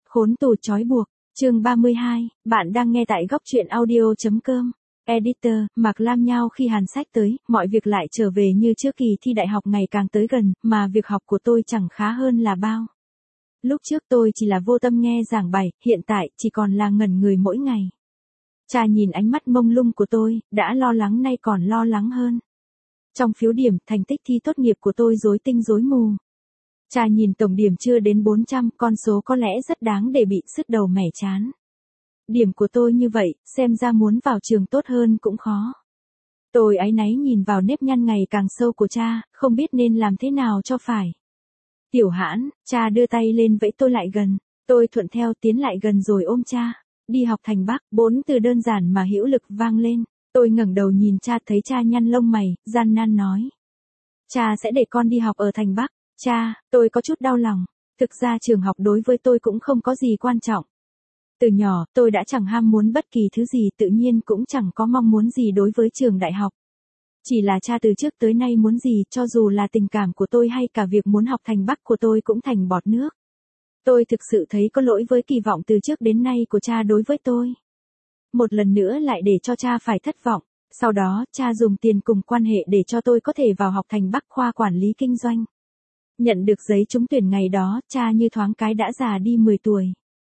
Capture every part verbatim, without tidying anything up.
Khốn tù trói buộc, chương ba mươi hai, bạn đang nghe tại góc truyện audio.com. Editor, Mạc Lam Nhao khi Hàn Sách tới, mọi việc lại trở về như trước, kỳ thi đại học ngày càng tới gần, mà việc học của tôi chẳng khá hơn là bao. Lúc trước tôi chỉ là vô tâm nghe giảng bài, hiện tại chỉ còn là ngẩn người mỗi ngày. Cha nhìn ánh mắt mông lung của tôi, đã lo lắng nay còn lo lắng hơn. Trong phiếu điểm, thành tích thi tốt nghiệp của tôi rối tinh rối mù. Cha nhìn tổng điểm chưa đến bốn trăm, con số có lẽ rất đáng để bị sứt đầu mẻ trán. Điểm của tôi như vậy, xem ra muốn vào trường tốt hơn cũng khó. Tôi áy náy nhìn vào nếp nhăn ngày càng sâu của cha, không biết nên làm thế nào cho phải. Tiểu Hãn, cha đưa tay lên vẫy tôi lại gần. Tôi thuận theo tiến lại gần rồi ôm cha. Đi học thành Bắc, bốn từ đơn giản mà hữu lực vang lên. Tôi ngẩng đầu nhìn cha, thấy cha nhăn lông mày, gian nan nói. Cha sẽ để con đi học ở thành Bắc. Cha, tôi có chút đau lòng. Thực ra trường học đối với tôi cũng không có gì quan trọng. Từ nhỏ, tôi đã chẳng ham muốn bất kỳ thứ gì, tự nhiên cũng chẳng có mong muốn gì đối với trường đại học. Chỉ là cha từ trước tới nay muốn gì, cho dù là tình cảm của tôi hay cả việc muốn học thành Bắc của tôi cũng thành bọt nước. Tôi thực sự thấy có lỗi với kỳ vọng từ trước đến nay của cha đối với tôi. Một lần nữa lại để cho cha phải thất vọng. Sau đó, cha dùng tiền cùng quan hệ để cho tôi có thể vào học thành Bắc khoa quản lý kinh doanh. Nhận được giấy trúng tuyển ngày đó, cha như thoáng cái đã già đi mười tuổi.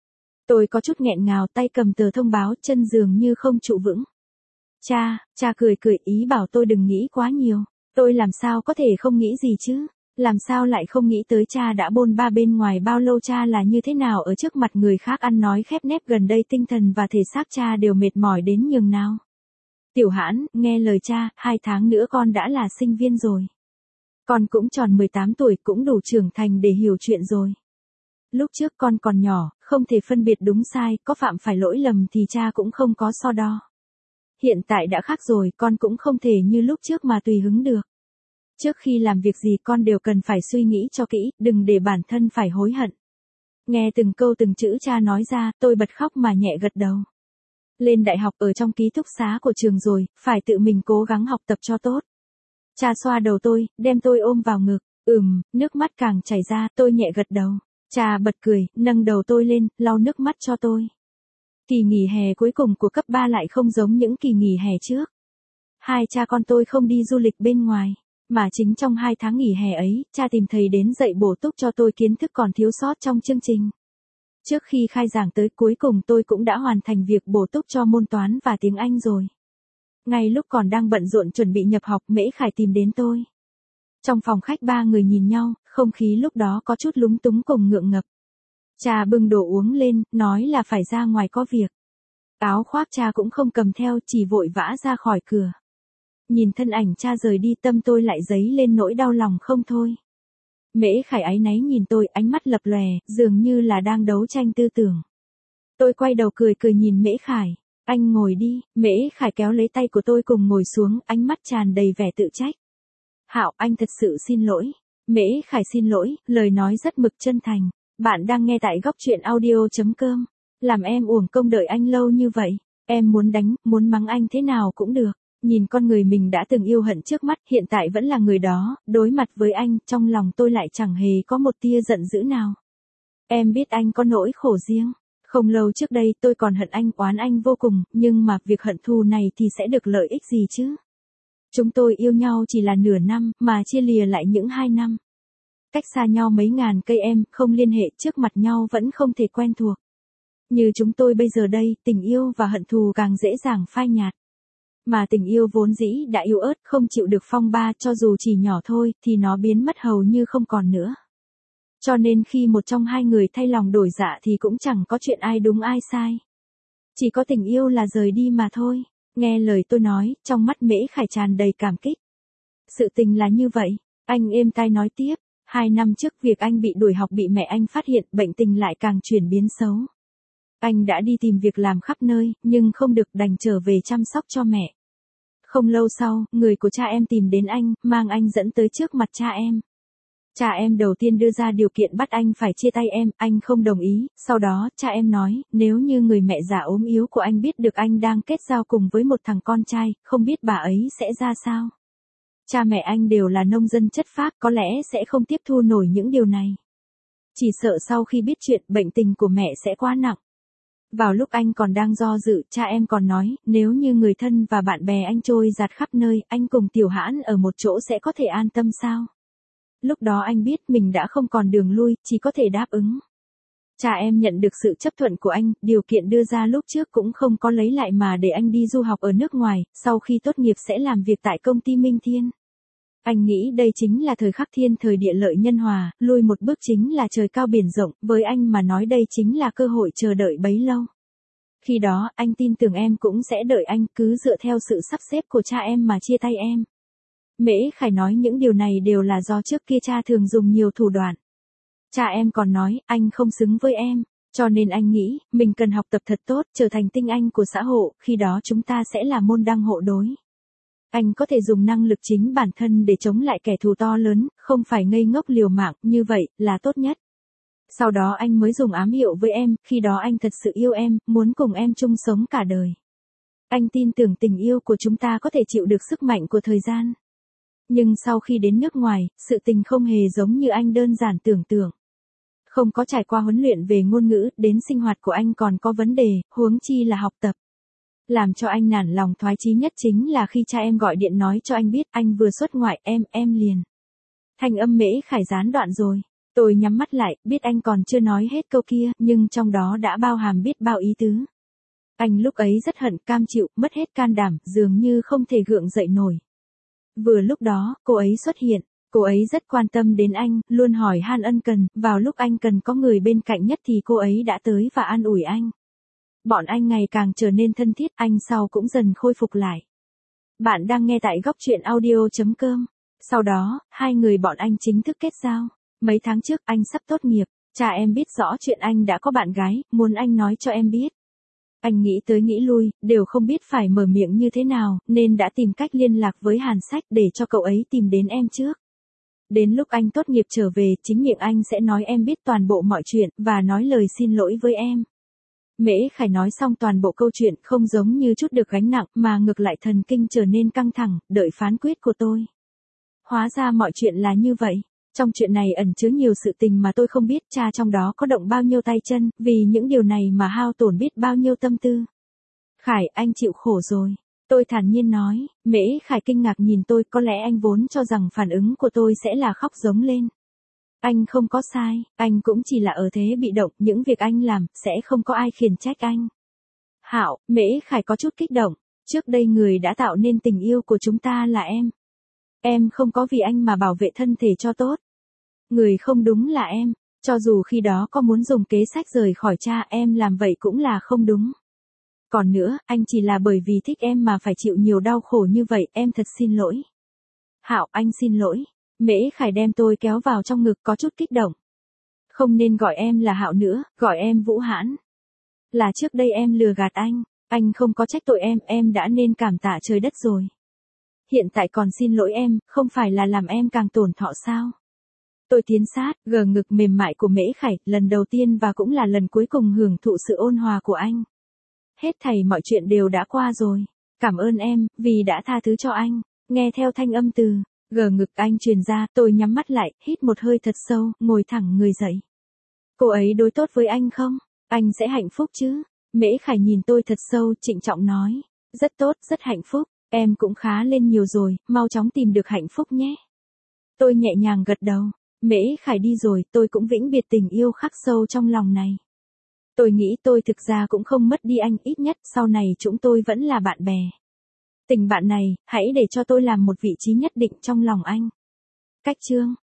Tôi có chút nghẹn ngào, tay cầm tờ thông báo, chân dường như không trụ vững. Cha, cha cười cười ý bảo tôi đừng nghĩ quá nhiều. Tôi làm sao có thể không nghĩ gì chứ? Làm sao lại không nghĩ tới cha đã bôn ba bên ngoài bao lâu, cha là như thế nào ở trước mặt người khác, ăn nói khép nép, gần đây tinh thần và thể xác cha đều mệt mỏi đến nhường nào. Tiểu Hãn, nghe lời cha, hai tháng nữa con đã là sinh viên rồi. Con cũng tròn mười tám tuổi, cũng đủ trưởng thành để hiểu chuyện rồi. Lúc trước con còn nhỏ, không thể phân biệt đúng sai, có phạm phải lỗi lầm thì cha cũng không có so đo. Hiện tại đã khác rồi, con cũng không thể như lúc trước mà tùy hứng được. Trước khi làm việc gì con đều cần phải suy nghĩ cho kỹ, đừng để bản thân phải hối hận. Nghe từng câu từng chữ cha nói ra, tôi bật khóc mà nhẹ gật đầu. Lên đại học ở trong ký túc xá của trường rồi, phải tự mình cố gắng học tập cho tốt. Cha xoa đầu tôi, đem tôi ôm vào ngực, ừm, nước mắt càng chảy ra, tôi nhẹ gật đầu. Cha bật cười, nâng đầu tôi lên, lau nước mắt cho tôi. Kỳ nghỉ hè cuối cùng của cấp ba lại không giống những kỳ nghỉ hè trước. Hai cha con tôi không đi du lịch bên ngoài, mà chính trong hai tháng nghỉ hè ấy, cha tìm thầy đến dạy bổ túc cho tôi kiến thức còn thiếu sót trong chương trình. Trước khi khai giảng tới, cuối cùng tôi cũng đã hoàn thành việc bổ túc cho môn toán và tiếng Anh rồi. Ngay lúc còn đang bận rộn chuẩn bị nhập học, Mễ Khải tìm đến tôi. Trong phòng khách ba người nhìn nhau, không khí lúc đó có chút lúng túng cùng ngượng ngập. Cha bưng đồ uống lên, nói là phải ra ngoài có việc. Áo khoác cha cũng không cầm theo, chỉ vội vã ra khỏi cửa. Nhìn thân ảnh cha rời đi, tâm tôi lại dấy lên nỗi đau lòng không thôi. Mễ Khải áy náy nhìn tôi, ánh mắt lập lòe, dường như là đang đấu tranh tư tưởng. Tôi quay đầu cười cười nhìn Mễ Khải. Anh ngồi đi. Mễ Khải kéo lấy tay của tôi cùng ngồi xuống, ánh mắt tràn đầy vẻ tự trách. Hạo, anh thật sự xin lỗi. Mễ Khải xin lỗi, lời nói rất mực chân thành. Bạn đang nghe tại góc truyện audio.com. Làm em uổng công đợi anh lâu như vậy. Em muốn đánh, muốn mắng anh thế nào cũng được. Nhìn con người mình đã từng yêu hận trước mắt, hiện tại vẫn là người đó, đối mặt với anh, trong lòng tôi lại chẳng hề có một tia giận dữ nào. Em biết anh có nỗi khổ riêng. Không lâu trước đây tôi còn hận anh, oán anh vô cùng, nhưng mà việc hận thù này thì sẽ được lợi ích gì chứ? Chúng tôi yêu nhau chỉ là nửa năm, mà chia lìa lại những hai năm. Cách xa nhau mấy ngàn cây em, không liên hệ, trước mặt nhau vẫn không thể quen thuộc. Như chúng tôi bây giờ đây, tình yêu và hận thù càng dễ dàng phai nhạt. Mà tình yêu vốn dĩ đã yếu ớt, không chịu được phong ba, cho dù chỉ nhỏ thôi, thì nó biến mất hầu như không còn nữa. Cho nên khi một trong hai người thay lòng đổi dạ thì cũng chẳng có chuyện ai đúng ai sai. Chỉ có tình yêu là rời đi mà thôi. Nghe lời tôi nói, trong mắt Mễ Khải tràn đầy cảm kích. Sự tình là như vậy. Anh êm tai nói tiếp. Hai năm trước việc anh bị đuổi học bị mẹ anh phát hiện, bệnh tình lại càng chuyển biến xấu. Anh đã đi tìm việc làm khắp nơi, nhưng không được, đành trở về chăm sóc cho mẹ. Không lâu sau, người của cha em tìm đến anh, mang anh dẫn tới trước mặt cha em. Cha em đầu tiên đưa ra điều kiện bắt anh phải chia tay em, anh không đồng ý, sau đó, cha em nói, nếu như người mẹ già ốm yếu của anh biết được anh đang kết giao cùng với một thằng con trai, không biết bà ấy sẽ ra sao. Cha mẹ anh đều là nông dân chất phác, có lẽ sẽ không tiếp thu nổi những điều này. chỉ sợ sau khi biết chuyện bệnh tình của mẹ sẽ quá nặng. Vào lúc anh còn đang do dự, cha em còn nói, nếu như người thân và bạn bè anh trôi dạt khắp nơi, anh cùng Tiểu Hãn ở một chỗ sẽ có thể an tâm sao? Lúc đó anh biết mình đã không còn đường lui, chỉ có thể đáp ứng. Cha em nhận được sự chấp thuận của anh, điều kiện đưa ra lúc trước cũng không có lấy lại mà để anh đi du học ở nước ngoài, sau khi tốt nghiệp sẽ làm việc tại công ty Minh Thiên. Anh nghĩ đây chính là thời khắc thiên thời địa lợi nhân hòa, lui một bước chính là trời cao biển rộng, với anh mà nói đây chính là cơ hội chờ đợi bấy lâu. Khi đó, anh tin tưởng em cũng sẽ đợi anh, cứ dựa theo sự sắp xếp của cha em mà chia tay em. Mễ Khải nói những điều này đều là do trước kia cha thường dùng nhiều thủ đoạn. Cha em còn nói, anh không xứng với em, cho nên anh nghĩ, mình cần học tập thật tốt, trở thành tinh anh của xã hội, khi đó chúng ta sẽ là môn đăng hộ đối. Anh có thể dùng năng lực chính bản thân để chống lại kẻ thù to lớn, không phải ngây ngốc liều mạng, như vậy, là tốt nhất. Sau đó anh mới dùng ám hiệu với em, khi đó anh thật sự yêu em, muốn cùng em chung sống cả đời. Anh tin tưởng tình yêu của chúng ta có thể chịu được sức mạnh của thời gian. Nhưng sau khi đến nước ngoài, sự tình không hề giống như anh đơn giản tưởng tượng. Không có trải qua huấn luyện về ngôn ngữ, đến sinh hoạt của anh còn có vấn đề, huống chi là học tập. Làm cho anh nản lòng thoái chí nhất chính là khi cha em gọi điện nói cho anh biết anh vừa xuất ngoại, em, em liền. Thanh âm Mễ Khải gián đoạn rồi. Tôi nhắm mắt lại, biết anh còn chưa nói hết câu kia, nhưng trong đó đã bao hàm biết bao ý tứ. Anh lúc ấy rất hận, cam chịu, mất hết can đảm, dường như không thể gượng dậy nổi. Vừa lúc đó, cô ấy xuất hiện. Cô ấy rất quan tâm đến anh, luôn hỏi han ân cần, vào lúc anh cần có người bên cạnh nhất thì cô ấy đã tới và an ủi anh. Bọn anh ngày càng trở nên thân thiết, anh sau cũng dần khôi phục lại. Bạn đang nghe tại góc truyện audio chấm com. Sau đó, hai người bọn anh chính thức kết giao. Mấy tháng trước anh sắp tốt nghiệp, cha em biết rõ chuyện anh đã có bạn gái, muốn anh nói cho em biết. Anh nghĩ tới nghĩ lui, đều không biết phải mở miệng như thế nào, nên đã tìm cách liên lạc với Hàn Sách để cho cậu ấy tìm đến em trước. Đến lúc anh tốt nghiệp trở về, chính miệng anh sẽ nói em biết toàn bộ mọi chuyện, và nói lời xin lỗi với em. Mễ Khải nói xong toàn bộ câu chuyện, không giống như chút được gánh nặng, mà ngược lại thần kinh trở nên căng thẳng, đợi phán quyết của tôi. Hóa ra mọi chuyện là như vậy. Trong chuyện này ẩn chứa nhiều sự tình mà tôi không biết, cha trong đó có động bao nhiêu tay chân, vì những điều này mà hao tổn biết bao nhiêu tâm tư. Khải, anh chịu khổ rồi. Tôi thản nhiên nói. Mễ Khải kinh ngạc nhìn tôi, có lẽ anh vốn cho rằng phản ứng của tôi sẽ là khóc giống lên. Anh không có sai, anh cũng chỉ là ở thế bị động, những việc anh làm, sẽ không có ai khiển trách anh. Hạo, Mễ Khải có chút kích động, trước đây người đã tạo nên tình yêu của chúng ta là em. Em không có vì anh mà bảo vệ thân thể cho tốt. Người không đúng là em, cho dù khi đó có muốn dùng kế sách rời khỏi cha, em làm vậy cũng là không đúng. Còn nữa, anh chỉ là bởi vì thích em mà phải chịu nhiều đau khổ như vậy, em thật xin lỗi. Hạo, anh xin lỗi. Mễ Khải đem tôi kéo vào trong ngực, có chút kích động. Không nên gọi em là Hạo nữa, gọi em Vũ Hãn. Là trước đây em lừa gạt anh, anh không có trách tội em, em đã nên cảm tạ trời đất rồi. Hiện tại còn xin lỗi em, không phải là làm em càng tổn thọ sao? Tôi tiến sát, gờ ngực mềm mại của Mễ Khải, lần đầu tiên và cũng là lần cuối cùng hưởng thụ sự ôn hòa của anh. Hết thảy mọi chuyện đều đã qua rồi. Cảm ơn em, vì đã tha thứ cho anh. Nghe theo thanh âm từ gờ ngực anh truyền ra, tôi nhắm mắt lại, hít một hơi thật sâu, ngồi thẳng người dậy. Cô ấy đối tốt với anh không? Anh sẽ hạnh phúc chứ? Mễ Khải nhìn tôi thật sâu, trịnh trọng nói. Rất tốt, rất hạnh phúc. Em cũng khá lên nhiều rồi, mau chóng tìm được hạnh phúc nhé. Tôi nhẹ nhàng gật đầu. Mễ Khải đi rồi, tôi cũng vĩnh biệt tình yêu khắc sâu trong lòng này. Tôi nghĩ tôi thực ra cũng không mất đi anh, ít nhất sau này chúng tôi vẫn là bạn bè. Tình bạn này, hãy để cho tôi làm một vị trí nhất định trong lòng anh. Cách chương